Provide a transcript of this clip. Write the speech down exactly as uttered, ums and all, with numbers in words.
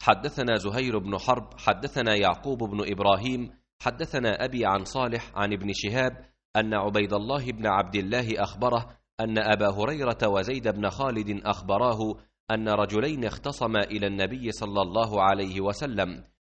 حدثنا زهير بن حرب حدثنا يعقوب بن إبراهيم حدثنا أبي عن صالح عن ابن شهاب أن عبيد الله بن عبد الله أخبره أن أبا هريرة وزيد بن خالد أخبراه أن رجلين اختصما إلى النبي صلى الله عليه وسلم